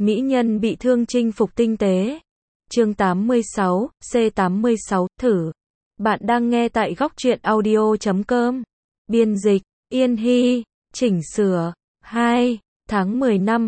Mỹ nhân bị thương chinh phục tinh tế. Chương 86, C86, thử. Bạn đang nghe tại góc truyện audio.com. Biên dịch, Yên Hy. Chỉnh sửa. 2. Tháng 10 năm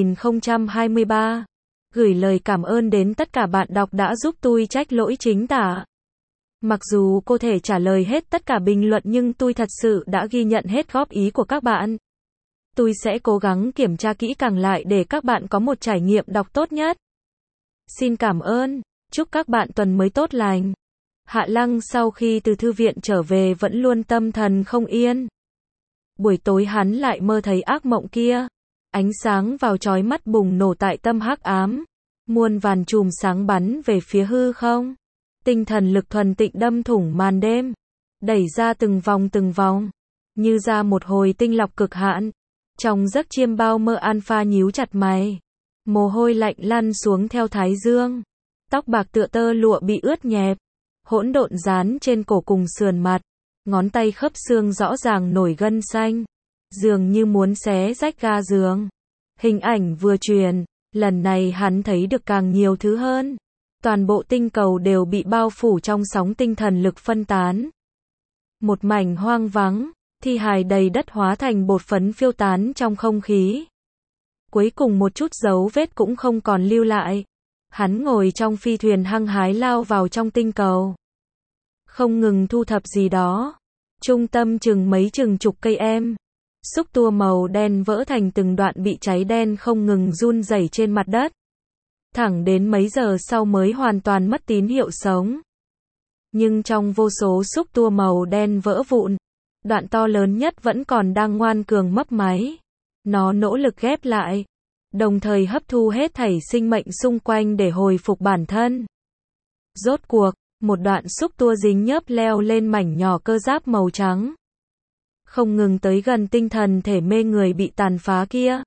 2023. Gửi lời cảm ơn đến tất cả bạn đọc đã giúp tôi trách lỗi chính tả. Mặc dù cô thể trả lời hết tất cả bình luận nhưng tôi thật sự đã ghi nhận hết góp ý của các bạn. Tôi sẽ cố gắng kiểm tra kỹ càng lại để các bạn có một trải nghiệm đọc tốt nhất. Xin cảm ơn. Chúc các bạn tuần mới tốt lành. Hạ Lăng sau khi từ thư viện trở về vẫn luôn tâm thần không yên. Buổi tối hắn lại mơ thấy ác mộng kia. Ánh sáng vào chói mắt bùng nổ tại tâm hắc ám. Muôn vàn chùm sáng bắn về phía hư không. Tinh thần lực thuần tịnh đâm thủng màn đêm. Đẩy ra từng vòng. Như ra một hồi tinh lọc cực hạn. Trong giấc chiêm bao mơ Alpha nhíu chặt mày. Mồ hôi lạnh lăn xuống theo thái dương. Tóc bạc tựa tơ lụa bị ướt nhẹp. Hỗn độn dán trên cổ cùng sườn mặt. Ngón tay khớp xương rõ ràng nổi gân xanh. Dường như muốn xé rách ga giường. Hình ảnh vừa truyền. Lần này hắn thấy được càng nhiều thứ hơn. Toàn bộ tinh cầu đều bị bao phủ trong sóng tinh thần lực phân tán. Một mảnh hoang vắng. Thi hài đầy đất hóa thành bột phấn phiêu tán trong không khí. Cuối cùng một chút dấu vết cũng không còn lưu lại. Hắn ngồi trong phi thuyền hăng hái lao vào trong tinh cầu. Không ngừng thu thập gì đó. Trung tâm mấy chục cây em. Xúc tua màu đen vỡ thành từng đoạn bị cháy đen không ngừng run rẩy trên mặt đất. Thẳng đến mấy giờ sau mới hoàn toàn mất tín hiệu sống. Nhưng trong vô số xúc tua màu đen vỡ vụn. Đoạn to lớn nhất vẫn còn đang ngoan cường mấp máy. Nó nỗ lực ghép lại. Đồng thời hấp thu hết thảy sinh mệnh xung quanh để hồi phục bản thân. Rốt cuộc, một đoạn xúc tua dính nhớp leo lên mảnh nhỏ cơ giáp màu trắng. Không ngừng tới gần tinh thần thể mê người bị tàn phá kia.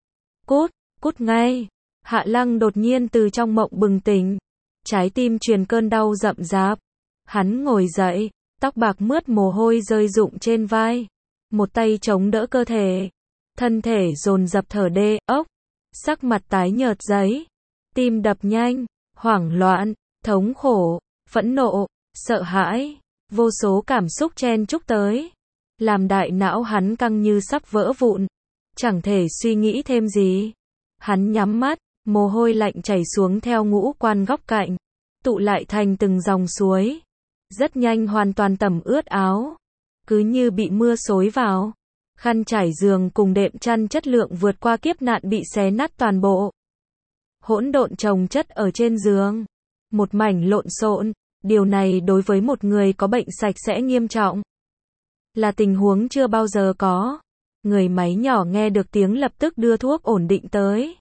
Cút ngay. Hạ Lăng đột nhiên từ trong mộng bừng tỉnh. Trái tim truyền cơn đau rậm rạp. Hắn ngồi dậy. Tóc bạc mướt mồ hôi rơi rụng trên vai. Một tay chống đỡ cơ thể. Thân thể dồn dập thở đê, ốc. Sắc mặt tái nhợt giấy. Tim đập nhanh. Hoảng loạn. Thống khổ. Phẫn nộ. Sợ hãi. Vô số cảm xúc chen chúc tới. Làm đại não hắn căng như sắp vỡ vụn. Chẳng thể suy nghĩ thêm gì. Hắn nhắm mắt. Mồ hôi lạnh chảy xuống theo ngũ quan góc cạnh. Tụ lại thành từng dòng suối. Rất nhanh hoàn toàn tẩm ướt áo. Cứ như bị mưa xối vào. Khăn trải giường cùng đệm chăn chất lượng vượt qua kiếp nạn bị xé nát toàn bộ. Hỗn độn chồng chất ở trên giường. Một mảnh lộn xộn. Điều này đối với một người có bệnh sạch sẽ nghiêm trọng. Là tình huống chưa bao giờ có. Người máy nhỏ nghe được tiếng lập tức đưa thuốc ổn định tới.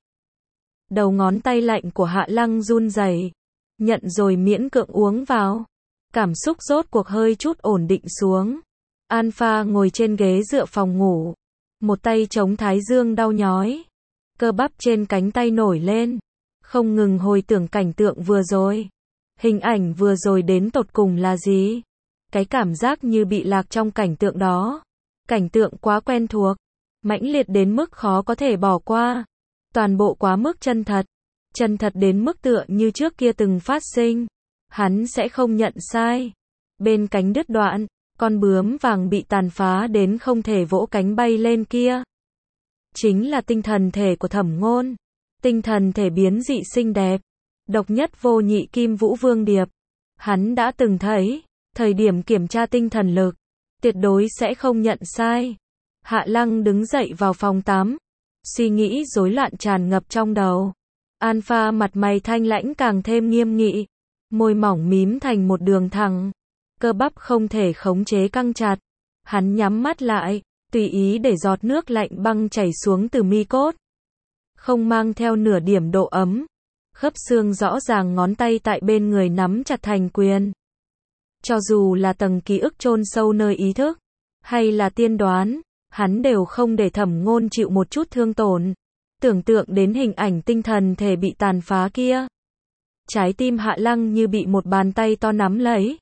Đầu ngón tay lạnh của Hạ Lăng run rẩy. Nhận rồi miễn cưỡng uống vào. Cảm xúc rốt cuộc hơi chút ổn định xuống. Alpha ngồi trên ghế dựa phòng ngủ. Một tay chống thái dương đau nhói. Cơ bắp trên cánh tay nổi lên. Không ngừng hồi tưởng cảnh tượng vừa rồi. Hình ảnh vừa rồi đến tột cùng là gì? Cái cảm giác như bị lạc trong cảnh tượng đó. Cảnh tượng quá quen thuộc. Mãnh liệt đến mức khó có thể bỏ qua. Toàn bộ quá mức chân thật. Chân thật đến mức tựa như trước kia từng phát sinh. Hắn sẽ không nhận sai. Bên cánh đứt đoạn, con bướm vàng bị tàn phá đến không thể vỗ cánh bay lên kia. Chính là tinh thần thể của Thẩm Ngôn. Tinh thần thể biến dị xinh đẹp. Độc nhất vô nhị Kim Vũ Vương Điệp. Hắn đã từng thấy. Thời điểm kiểm tra tinh thần lực. Tuyệt đối sẽ không nhận sai. Hạ Lăng đứng dậy vào phòng tắm. Suy nghĩ rối loạn tràn ngập trong đầu. Alpha mặt mày thanh lãnh càng thêm nghiêm nghị. Môi mỏng mím thành một đường thẳng. Cơ bắp không thể khống chế căng chặt. Hắn nhắm mắt lại, tùy ý để giọt nước lạnh băng chảy xuống từ mi cốt. Không mang theo nửa điểm độ ấm. Khớp xương rõ ràng ngón tay tại bên người nắm chặt thành quyền. Cho dù là tầng ký ức chôn sâu nơi ý thức, hay là tiên đoán, hắn đều không để Thẩm Ngôn chịu một chút thương tổn. Tưởng tượng đến hình ảnh tinh thần thể bị tàn phá kia. Trái tim Hạ Lăng như bị một bàn tay to nắm lấy.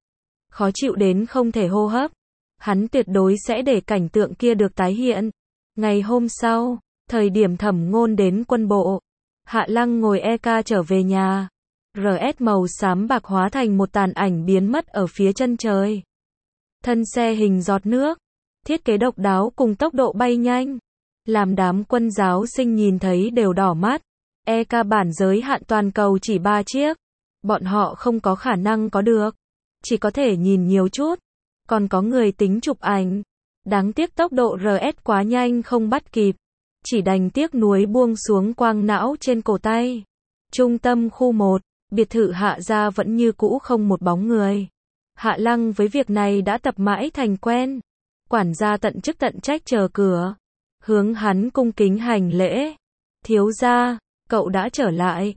Khó chịu đến không thể hô hấp. Hắn tuyệt đối sẽ để cảnh tượng kia được tái hiện. Ngày hôm sau, thời điểm Thẩm Ngôn đến quân bộ, Hạ Lăng ngồi EK trở về nhà. RS màu xám bạc hóa thành một tàn ảnh biến mất ở phía chân trời. Thân xe hình giọt nước. Thiết kế độc đáo cùng tốc độ bay nhanh. Làm đám quân giáo sinh nhìn thấy đều đỏ mắt. EK bản giới hạn toàn cầu chỉ 3 chiếc. Bọn họ không có khả năng có được. Chỉ có thể nhìn nhiều chút. Còn có người tính chụp ảnh. Đáng tiếc tốc độ RS quá nhanh không bắt kịp. Chỉ đành tiếc nuối buông xuống quang não trên cổ tay. Trung tâm khu 1, biệt thự Hạ gia vẫn như cũ không một bóng người. Hạ Lăng với việc này đã tập mãi thành quen. Quản gia tận chức tận trách chờ cửa. Hướng hắn cung kính hành lễ. Thiếu gia, cậu đã trở lại.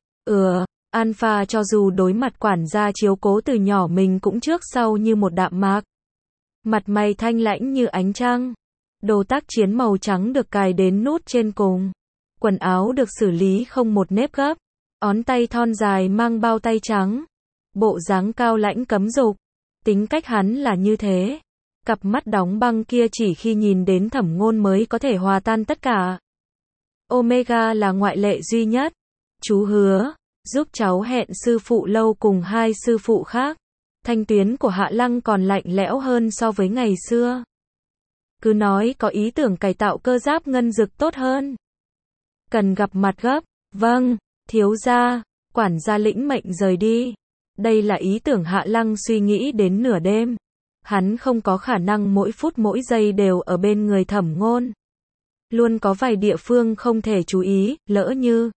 Alpha cho dù đối mặt quản gia chiếu cố từ nhỏ mình cũng trước sau như một đạm mạc. Mặt mày thanh lãnh như ánh trăng. Đồ tác chiến màu trắng được cài đến nút trên cùng. Quần áo được xử lý không một nếp gấp. Ngón tay thon dài mang bao tay trắng. Bộ dáng cao lãnh cấm dục. Tính cách hắn là như thế. Cặp mắt đóng băng kia chỉ khi nhìn đến Thẩm Ngôn mới có thể hòa tan tất cả. Omega là ngoại lệ duy nhất. Chú hứa, giúp cháu hẹn sư phụ lâu cùng 2 sư phụ khác. Thanh tuyến của Hạ Lăng còn lạnh lẽo hơn so với ngày xưa. Cứ nói có ý tưởng cải tạo cơ giáp ngân dực tốt hơn. Cần gặp mặt gấp. Vâng, thiếu gia. Quản gia lĩnh mệnh rời đi. Đây là ý tưởng Hạ Lăng suy nghĩ đến nửa đêm. Hắn không có khả năng mỗi phút mỗi giây đều ở bên người Thẩm Ngôn. Luôn có vài địa phương không thể chú ý, lỡ như.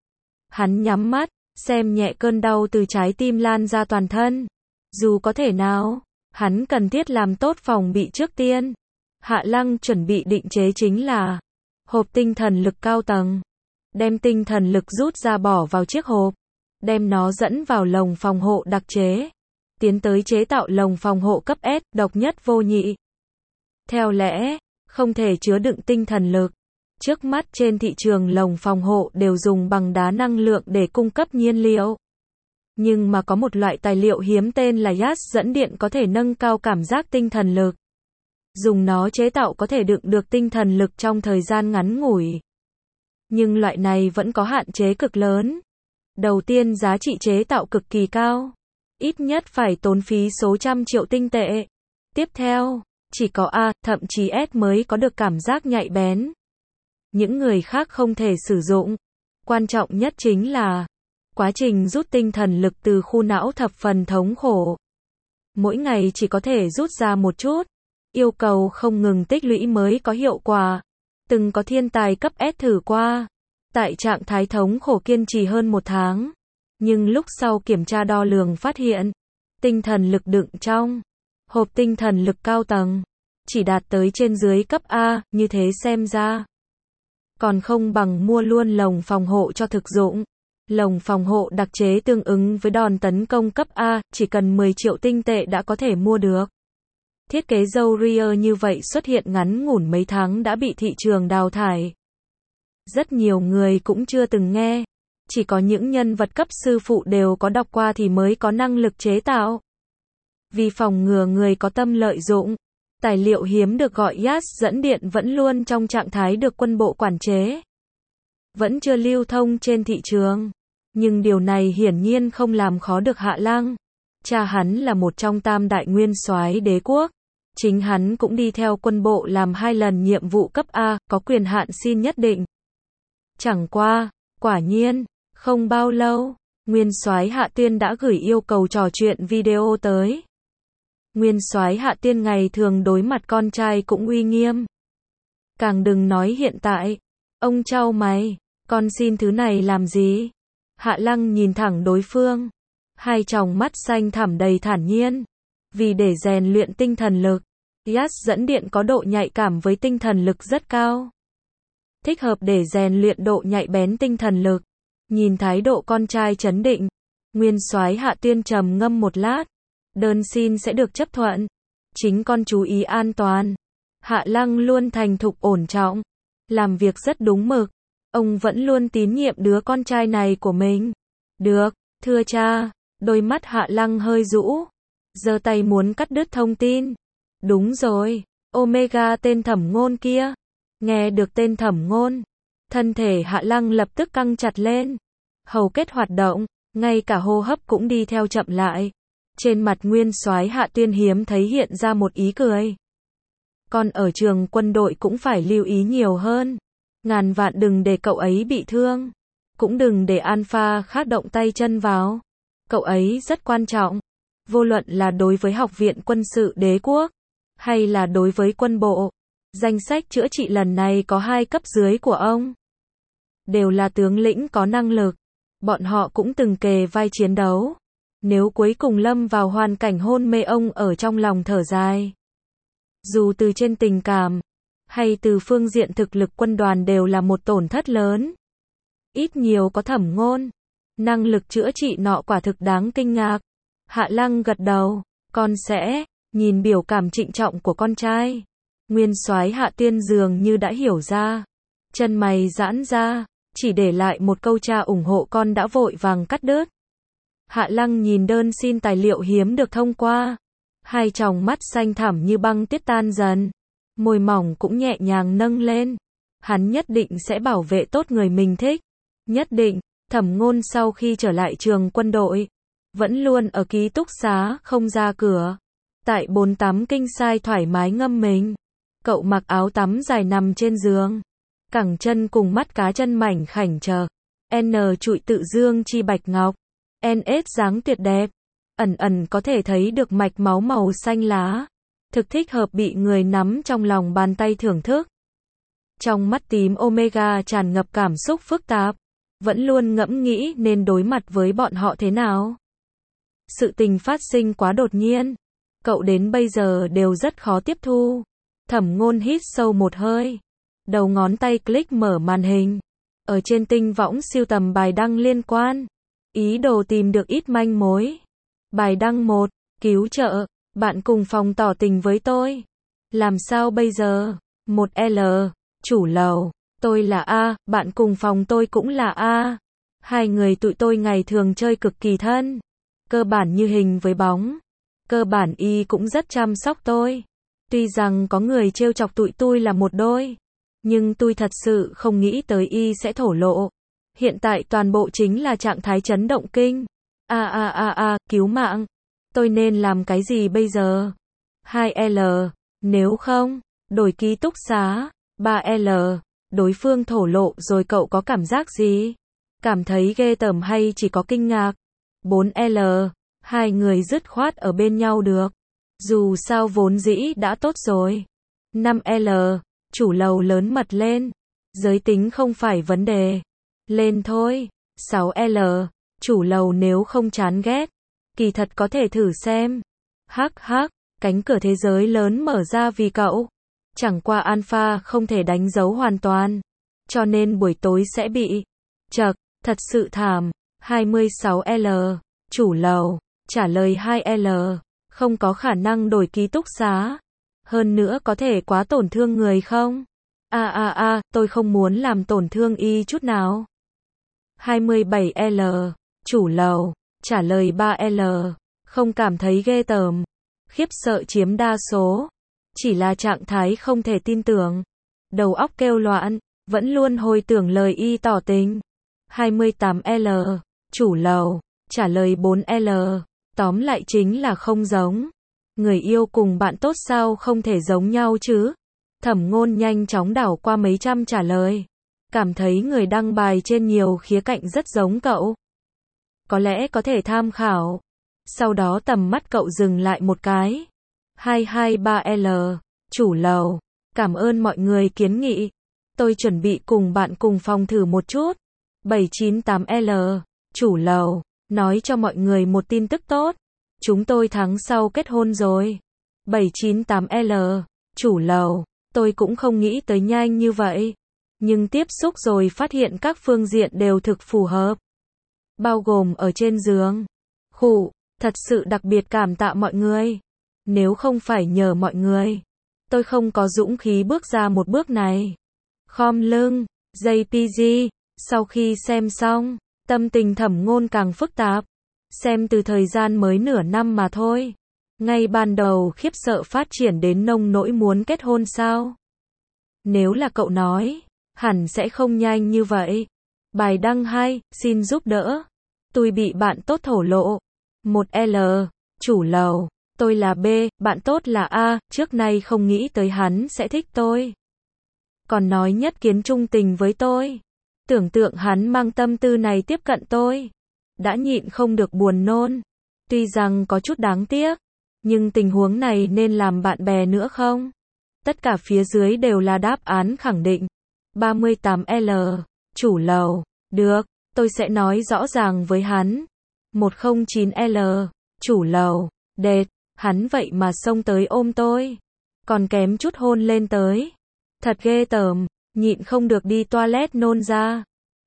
Hắn nhắm mắt, xem nhẹ cơn đau từ trái tim lan ra toàn thân. Dù có thể nào, hắn cần thiết làm tốt phòng bị trước tiên. Hạ Lăng chuẩn bị định chế chính là hộp tinh thần lực cao tầng. Đem tinh thần lực rút ra bỏ vào chiếc hộp. Đem nó dẫn vào lồng phòng hộ đặc chế. Tiến tới chế tạo lồng phòng hộ cấp S, độc nhất vô nhị. Theo lẽ, không thể chứa đựng tinh thần lực. Trước mắt trên thị trường lồng phòng hộ đều dùng bằng đá năng lượng để cung cấp nhiên liệu. Nhưng mà có một loại tài liệu hiếm tên là gas dẫn điện có thể nâng cao cảm giác tinh thần lực. Dùng nó chế tạo có thể đựng được tinh thần lực trong thời gian ngắn ngủi. Nhưng loại này vẫn có hạn chế cực lớn. Đầu tiên giá trị chế tạo cực kỳ cao. Ít nhất phải tốn phí số trăm triệu tinh tệ. Tiếp theo, chỉ có A, thậm chí S mới có được cảm giác nhạy bén. Những người khác không thể sử dụng. Quan trọng nhất chính là quá trình rút tinh thần lực từ khu não thập phần thống khổ. Mỗi ngày chỉ có thể rút ra một chút. Yêu cầu không ngừng tích lũy mới có hiệu quả. Từng có thiên tài cấp S thử qua. Tại trạng thái thống khổ kiên trì hơn 1 tháng. Nhưng lúc sau kiểm tra đo lường phát hiện, tinh thần lực đựng trong hộp tinh thần lực cao tầng chỉ đạt tới trên dưới cấp A, như thế xem ra còn không bằng mua luôn lồng phòng hộ cho thực dụng. Lồng phòng hộ đặc chế tương ứng với đòn tấn công cấp A, chỉ cần 10 triệu tinh tệ đã có thể mua được. Thiết kế dâu ria như vậy xuất hiện ngắn ngủn mấy tháng đã bị thị trường đào thải. Rất nhiều người cũng chưa từng nghe. Chỉ có những nhân vật cấp sư phụ đều có đọc qua thì mới có năng lực chế tạo. Vì phòng ngừa người có tâm lợi dụng, tài liệu hiếm được gọi gas dẫn điện vẫn luôn trong trạng thái được quân bộ quản chế. Vẫn chưa lưu thông trên thị trường. Nhưng điều này hiển nhiên không làm khó được Hạ Lăng. Cha hắn là một trong tam đại nguyên soái đế quốc. Chính hắn cũng đi theo quân bộ làm 2 lần nhiệm vụ cấp A, có quyền hạn xin nhất định. Chẳng qua, quả nhiên, không bao lâu, nguyên soái Hạ Tuyên đã gửi yêu cầu trò chuyện video tới. Nguyên soái Hạ Tuyên ngày thường đối mặt con trai cũng uy nghiêm. Càng đừng nói hiện tại. Ông chau mày, con xin thứ này làm gì? Hạ Lăng nhìn thẳng đối phương. Hai tròng mắt xanh thẳm đầy thản nhiên. Vì để rèn luyện tinh thần lực, gas dẫn điện có độ nhạy cảm với tinh thần lực rất cao. Thích hợp để rèn luyện độ nhạy bén tinh thần lực. Nhìn thái độ con trai trấn định, nguyên soái Hạ Tuyên trầm ngâm một lát. Đơn xin sẽ được chấp thuận. Chính con chú ý an toàn. Hạ Lăng luôn thành thục ổn trọng. Làm việc rất đúng mực. Ông vẫn luôn tín nhiệm đứa con trai này của mình. Được, thưa cha. Đôi mắt Hạ Lăng hơi rũ. Giơ tay muốn cắt đứt thông tin. Đúng rồi, Omega tên Thẩm Ngôn kia. Nghe được tên Thẩm Ngôn. Thân thể Hạ Lăng lập tức căng chặt lên. Hầu kết hoạt động, ngay cả hô hấp cũng đi theo chậm lại. Trên mặt nguyên soái Hạ Tuyên hiếm thấy hiện ra một ý cười. Con ở trường quân đội cũng phải lưu ý nhiều hơn. Ngàn vạn đừng để cậu ấy bị thương. Cũng đừng để Alpha khác động tay chân vào. Cậu ấy rất quan trọng. Vô luận là đối với Học viện Quân sự Đế quốc, hay là đối với quân bộ. Danh sách chữa trị lần này có 2 cấp dưới của ông. Đều là tướng lĩnh có năng lực. Bọn họ cũng từng kề vai chiến đấu. Nếu cuối cùng lâm vào hoàn cảnh hôn mê, ông ở trong lòng thở dài. Dù từ trên tình cảm, hay từ phương diện thực lực, quân đoàn đều là một tổn thất lớn. Ít nhiều có Thẩm Ngôn. Năng lực chữa trị nọ quả thực đáng kinh ngạc. Hạ Lăng gật đầu. Con sẽ, nhìn biểu cảm trịnh trọng của con trai. Nguyên soái Hạ Tuyên dường như đã hiểu ra. Chân mày giãn ra, chỉ để lại một câu cha ủng hộ con đã vội vàng cắt đứt. Hạ Lăng nhìn đơn xin tài liệu hiếm được thông qua. Hai tròng mắt xanh thẳm như băng tiết tan dần. Môi mỏng cũng nhẹ nhàng nâng lên. Hắn nhất định sẽ bảo vệ tốt người mình thích. Nhất định. Thẩm Ngôn sau khi trở lại trường quân đội, vẫn luôn ở ký túc xá không ra cửa. Tại bồn tắm kinh sai thoải mái ngâm mình. Cậu mặc áo tắm dài nằm trên giường. Cẳng chân cùng mắt cá chân mảnh khảnh chờ. N trụi tự dương chi bạch ngọc. NS dáng tuyệt đẹp. Ẩn ẩn có thể thấy được mạch máu màu xanh lá. Thực thích hợp bị người nắm trong lòng bàn tay thưởng thức. Trong mắt tím Omega tràn ngập cảm xúc phức tạp. Vẫn luôn ngẫm nghĩ nên đối mặt với bọn họ thế nào. Sự tình phát sinh quá đột nhiên. Cậu đến bây giờ đều rất khó tiếp thu. Thẩm Ngôn hít sâu một hơi. Đầu ngón tay click mở màn hình. Ở trên tinh võng siêu tầm bài đăng liên quan. Ý đồ tìm được ít manh mối. Bài đăng 1. Cứu trợ. Bạn cùng phòng tỏ tình với tôi. Làm sao bây giờ? 1L. Chủ lầu. Tôi là A, bạn cùng phòng tôi cũng là A. Hai người tụi tôi ngày thường chơi cực kỳ thân. Cơ bản như hình với bóng. Cơ bản Y cũng rất chăm sóc tôi. Tuy rằng có người trêu chọc tụi tôi là một đôi. Nhưng tôi thật sự không nghĩ tới Y sẽ thổ lộ. Hiện tại toàn bộ chính là trạng thái chấn động kinh. Cứu mạng. Tôi nên làm cái gì bây giờ? 2L. Nếu không, đổi ký túc xá. 3L. Đối phương thổ lộ rồi cậu có cảm giác gì? Cảm thấy ghê tởm hay chỉ có kinh ngạc? 4L. Hai người dứt khoát ở bên nhau được. Dù sao vốn dĩ đã tốt rồi. 5L. Chủ lầu lớn mật lên. Giới tính không phải vấn đề. Lên thôi. 6L. Chủ lầu nếu không chán ghét. Kỳ thật có thể thử xem. Hắc hắc. Cánh cửa thế giới lớn mở ra vì cậu. Chẳng qua Alpha không thể đánh dấu hoàn toàn. Cho nên buổi tối sẽ bị chật, thật sự thảm. 26L. Chủ lầu. Trả lời 2L. Không có khả năng đổi ký túc xá. Hơn nữa có thể quá tổn thương người không? Tôi không muốn làm tổn thương Y chút nào. 27L. Chủ lầu. Trả lời 3L. Không cảm thấy ghê tởm. Khiếp sợ chiếm đa số. Chỉ là trạng thái không thể tin tưởng. Đầu óc kêu loạn. Vẫn luôn hồi tưởng lời Y tỏ tình. 28L. Chủ lầu. Trả lời 4L. Tóm lại chính là không giống. Người yêu cùng bạn tốt sao không thể giống nhau chứ? Thẩm Ngôn nhanh chóng đảo qua mấy trăm trả lời. Cảm thấy người đăng bài trên nhiều khía cạnh rất giống cậu. Có lẽ có thể tham khảo. Sau đó tầm mắt cậu dừng lại một cái. 223L. Chủ lầu. Cảm ơn mọi người kiến nghị. Tôi chuẩn bị cùng bạn cùng phòng thử một chút. 798L. Chủ lầu. Nói cho mọi người một tin tức tốt. Chúng tôi tháng sau kết hôn rồi. 798L. Chủ lầu. Tôi cũng không nghĩ tới nhanh như vậy. Nhưng tiếp xúc rồi phát hiện các phương diện đều thực phù hợp. Bao gồm ở trên giường. Thật sự đặc biệt cảm tạ mọi người. Nếu không phải nhờ mọi người, tôi không có dũng khí bước ra một bước này. Khom lưng. JPG. Sau khi xem xong, tâm tình Thẩm Ngôn càng phức tạp. Xem từ thời gian mới nửa năm mà thôi. Ngay ban đầu khiếp sợ phát triển đến nông nỗi muốn kết hôn sao? Nếu là cậu nói, Hẳn sẽ không nhanh như vậy. Bài đăng 2, xin giúp đỡ. Tôi bị bạn tốt thổ lộ. 1L, chủ lầu. Tôi là B, bạn tốt là A, trước nay không nghĩ tới hắn sẽ thích tôi. Còn nói nhất kiến trung tình với tôi. Tưởng tượng hắn mang tâm tư này tiếp cận tôi. Đã nhịn không được buồn nôn. Tuy rằng có chút đáng tiếc, nhưng tình huống này nên làm bạn bè nữa không? Tất cả phía dưới đều là đáp án khẳng định. 38L, chủ lầu. Được, tôi sẽ nói rõ ràng với hắn. 109L, chủ lầu. Đệt, hắn vậy mà xông tới ôm tôi. Còn kém chút hôn lên tới. Thật ghê tởm, nhịn không được đi toilet nôn ra.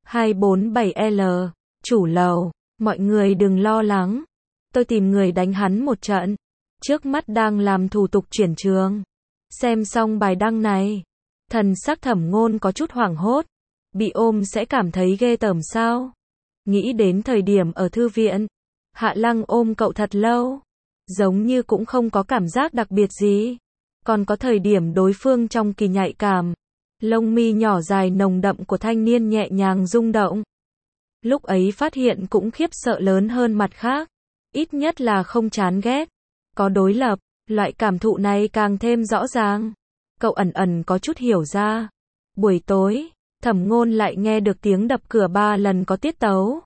247L, chủ lầu. Mọi người đừng lo lắng. Tôi tìm người đánh hắn một trận. Trước mắt đang làm thủ tục chuyển trường. Xem xong bài đăng này, thần sắc Thẩm Ngôn có chút hoảng hốt. Bị ôm sẽ cảm thấy ghê tởm sao? Nghĩ đến thời điểm ở thư viện, Hạ Lăng ôm cậu thật lâu, giống như cũng không có cảm giác đặc biệt gì. Còn có thời điểm đối phương trong kỳ nhạy cảm, lông mi nhỏ dài nồng đậm của thanh niên nhẹ nhàng rung động. Lúc ấy phát hiện cũng khiếp sợ lớn hơn mặt khác, ít nhất là không chán ghét, có đối lập, loại cảm thụ này càng thêm rõ ràng. Cậu ẩn ẩn có chút hiểu ra. Buổi tối, Thẩm Ngôn lại nghe được tiếng đập cửa 3 lần có tiết tấu.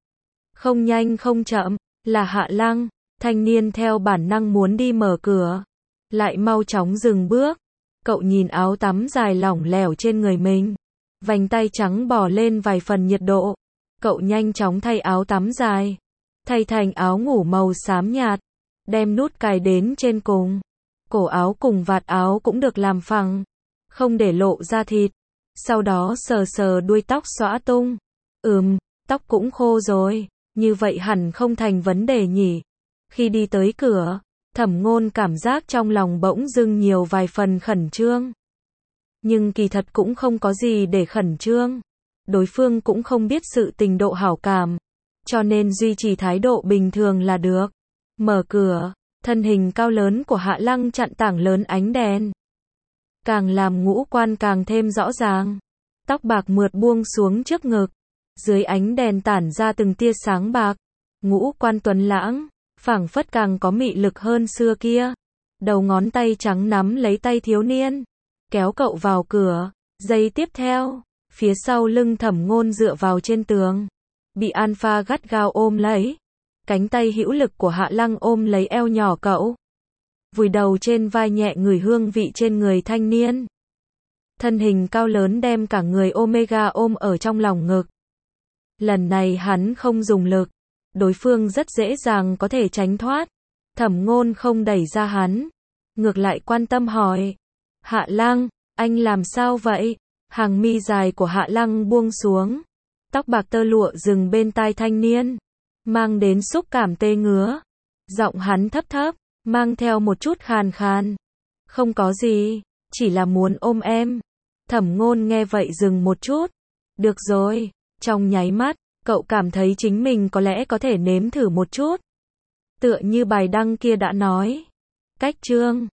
Không nhanh không chậm, là Hạ Lăng. Thanh niên theo bản năng muốn đi mở cửa, lại mau chóng dừng bước. Cậu nhìn áo tắm dài lỏng lẻo trên người mình, vành tay trắng bò lên vài phần nhiệt độ. Cậu nhanh chóng thay áo tắm dài, thay thành áo ngủ màu xám nhạt, đem nút cài đến trên cùng. Cổ áo cùng vạt áo cũng được làm phẳng, không để lộ ra thịt. Sau đó sờ sờ đuôi tóc xõa tung. Tóc cũng khô rồi, như vậy hẳn không thành vấn đề nhỉ. Khi đi tới cửa, Thẩm Ngôn cảm giác trong lòng bỗng dưng nhiều vài phần khẩn trương. Nhưng kỳ thật cũng không có gì để khẩn trương. Đối phương cũng không biết sự tình độ hảo cảm, cho nên duy trì thái độ bình thường là được. Mở cửa, thân hình cao lớn của Hạ Lăng chặn tảng lớn ánh đèn, càng làm ngũ quan càng thêm rõ ràng. Tóc bạc mượt buông xuống trước ngực, dưới ánh đèn tản ra từng tia sáng bạc. Ngũ quan tuấn lãng, phảng phất càng có mị lực hơn xưa kia. Đầu ngón tay trắng nắm lấy tay thiếu niên, kéo cậu vào cửa. Giây tiếp theo, phía sau lưng Thẩm Ngôn dựa vào trên tường, bị Alpha gắt gao ôm lấy. Cánh tay hữu lực của Hạ Lăng ôm lấy eo nhỏ cậu, vùi đầu trên vai nhẹ ngửi hương vị trên người thanh niên. Thân hình cao lớn đem cả người Omega ôm ở trong lòng ngực. Lần này hắn không dùng lực, đối phương rất dễ dàng có thể tránh thoát. Thẩm Ngôn không đẩy ra hắn, ngược lại quan tâm hỏi: Hạ Lăng, anh làm sao vậy? Hàng mi dài của Hạ Lăng buông xuống, tóc bạc tơ lụa dừng bên tai thanh niên, mang đến xúc cảm tê ngứa. Giọng hắn thấp thấp, mang theo một chút khàn khàn. Không có gì, chỉ là muốn ôm em. Thẩm Ngôn nghe vậy dừng một chút. Được rồi, trong nháy mắt, cậu cảm thấy chính mình có lẽ có thể nếm thử một chút. Tựa như bài đăng kia đã nói. Cách chương